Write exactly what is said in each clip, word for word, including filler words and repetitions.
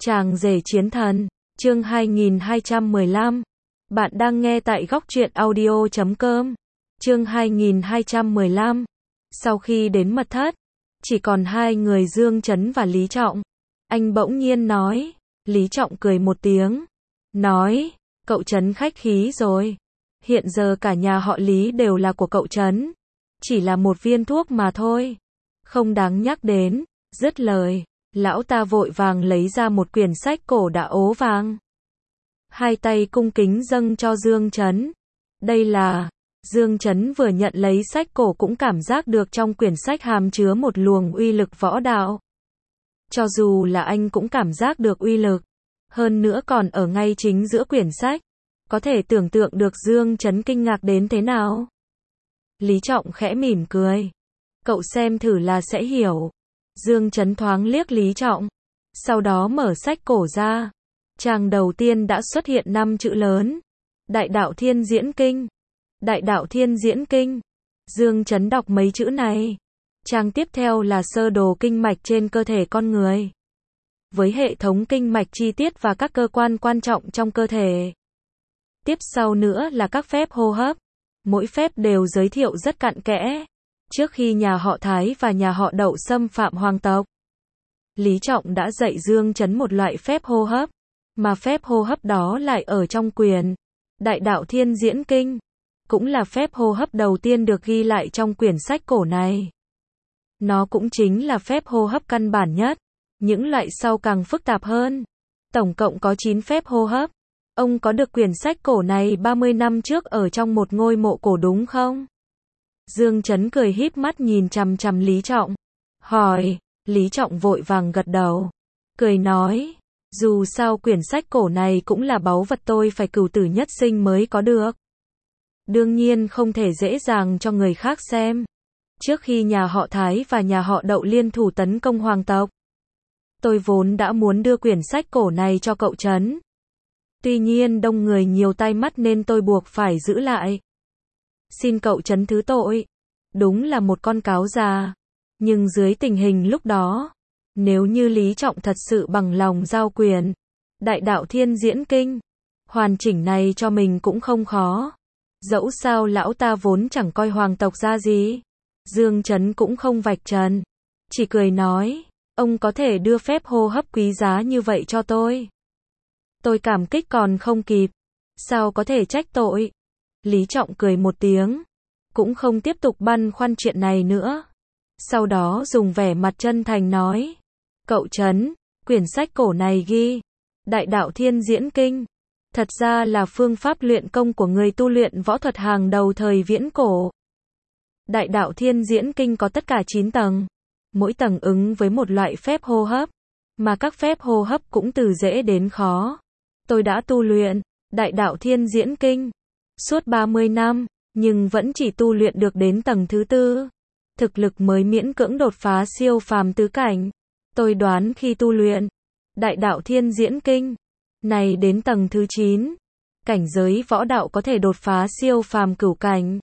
Chàng rể chiến thần, chương hai nghìn hai trăm mười lăm. Bạn đang nghe tại góc truyện audio chấm com. Chương hai nghìn hai trăm mười lăm. Sau khi đến mật thất, chỉ còn hai người Dương Chấn và Lý Trọng. Anh bỗng nhiên nói, Lý Trọng cười một tiếng, nói, cậu Chấn khách khí rồi. Hiện giờ cả nhà họ Lý đều là của cậu Chấn. Chỉ là một viên thuốc mà thôi. Không đáng nhắc đến, dứt lời. Lão ta vội vàng lấy ra một quyển sách cổ đã ố vàng. Hai tay cung kính dâng cho Dương Chấn. Đây là... Dương Chấn vừa nhận lấy sách cổ cũng cảm giác được trong quyển sách hàm chứa một luồng uy lực võ đạo. Cho dù là anh cũng cảm giác được uy lực. Hơn nữa còn ở ngay chính giữa quyển sách. Có thể tưởng tượng được Dương Chấn kinh ngạc đến thế nào. Lý Trọng khẽ mỉm cười. Cậu xem thử là sẽ hiểu. Dương Chấn thoáng liếc Lý Trọng. Sau đó mở sách cổ ra. Trang đầu tiên đã xuất hiện năm chữ lớn. Đại đạo thiên diễn kinh. Đại đạo thiên diễn kinh. Dương Chấn đọc mấy chữ này. Trang tiếp theo là sơ đồ kinh mạch trên cơ thể con người. Với hệ thống kinh mạch chi tiết và các cơ quan quan trọng trong cơ thể. Tiếp sau nữa là các phép hô hấp. Mỗi phép đều giới thiệu rất cặn kẽ. Trước khi nhà họ Thái và nhà họ Đậu xâm phạm hoàng tộc, Lý Trọng đã dạy Dương Chấn một loại phép hô hấp, mà phép hô hấp đó lại ở trong quyển Đại đạo thiên diễn kinh, cũng là phép hô hấp đầu tiên được ghi lại trong quyển sách cổ này. Nó cũng chính là phép hô hấp căn bản nhất, những loại sau càng phức tạp hơn. Tổng cộng có chín phép hô hấp. Ông có được quyển sách cổ này ba mươi năm trước ở trong một ngôi mộ cổ đúng không? Dương Chấn cười híp mắt nhìn chằm chằm Lý Trọng. Hỏi, Lý Trọng vội vàng gật đầu. Cười nói, dù sao quyển sách cổ này cũng là báu vật tôi phải cửu tử nhất sinh mới có được. Đương nhiên không thể dễ dàng cho người khác xem. Trước khi nhà họ Thái và nhà họ Đậu liên thủ tấn công hoàng tộc, tôi vốn đã muốn đưa quyển sách cổ này cho cậu Chấn. Tuy nhiên đông người nhiều tai mắt nên tôi buộc phải giữ lại. Xin cậu Chấn thứ tội. Đúng là một con cáo già. Nhưng dưới tình hình lúc đó, nếu như Lý Trọng thật sự bằng lòng giao quyền Đại đạo thiên diễn kinh hoàn chỉnh này cho mình cũng không khó. Dẫu sao lão ta vốn chẳng coi hoàng tộc ra gì. Dương Chấn cũng không vạch trần, chỉ cười nói, ông có thể đưa phép hô hấp quý giá như vậy cho tôi. Tôi cảm kích còn không kịp. Sao có thể trách tội? Lý Trọng cười một tiếng, cũng không tiếp tục băn khoăn chuyện này nữa. Sau đó dùng vẻ mặt chân thành nói, cậu Chấn, quyển sách cổ này ghi Đại đạo thiên diễn kinh, thật ra là phương pháp luyện công của người tu luyện võ thuật hàng đầu thời viễn cổ. Đại đạo thiên diễn kinh có tất cả chín tầng, mỗi tầng ứng với một loại phép hô hấp, mà các phép hô hấp cũng từ dễ đến khó. Tôi đã tu luyện Đại đạo thiên diễn kinh suốt ba mươi năm, nhưng vẫn chỉ tu luyện được đến tầng thứ tư. Thực lực mới miễn cưỡng đột phá siêu phàm tứ cảnh. Tôi đoán khi tu luyện Đại đạo thiên diễn kinh này đến tầng thứ chín, cảnh giới võ đạo có thể đột phá siêu phàm cửu cảnh.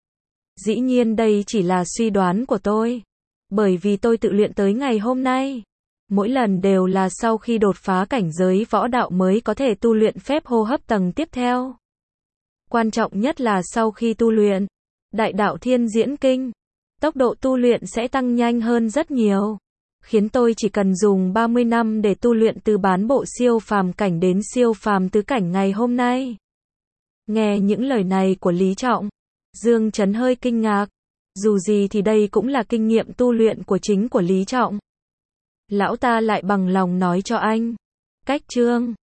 Dĩ nhiên đây chỉ là suy đoán của tôi, bởi vì tôi tự luyện tới ngày hôm nay. Mỗi lần đều là sau khi đột phá cảnh giới võ đạo mới có thể tu luyện phép hô hấp tầng tiếp theo. Quan trọng nhất là sau khi tu luyện Đại đạo thiên diễn kinh, tốc độ tu luyện sẽ tăng nhanh hơn rất nhiều, khiến tôi chỉ cần dùng ba mươi năm để tu luyện từ bán bộ siêu phàm cảnh đến siêu phàm tứ cảnh ngày hôm nay. Nghe những lời này của Lý Trọng, Dương Chấn hơi kinh ngạc. Dù gì thì đây cũng là kinh nghiệm tu luyện của chính của Lý Trọng. Lão ta lại bằng lòng nói cho anh. Cách chương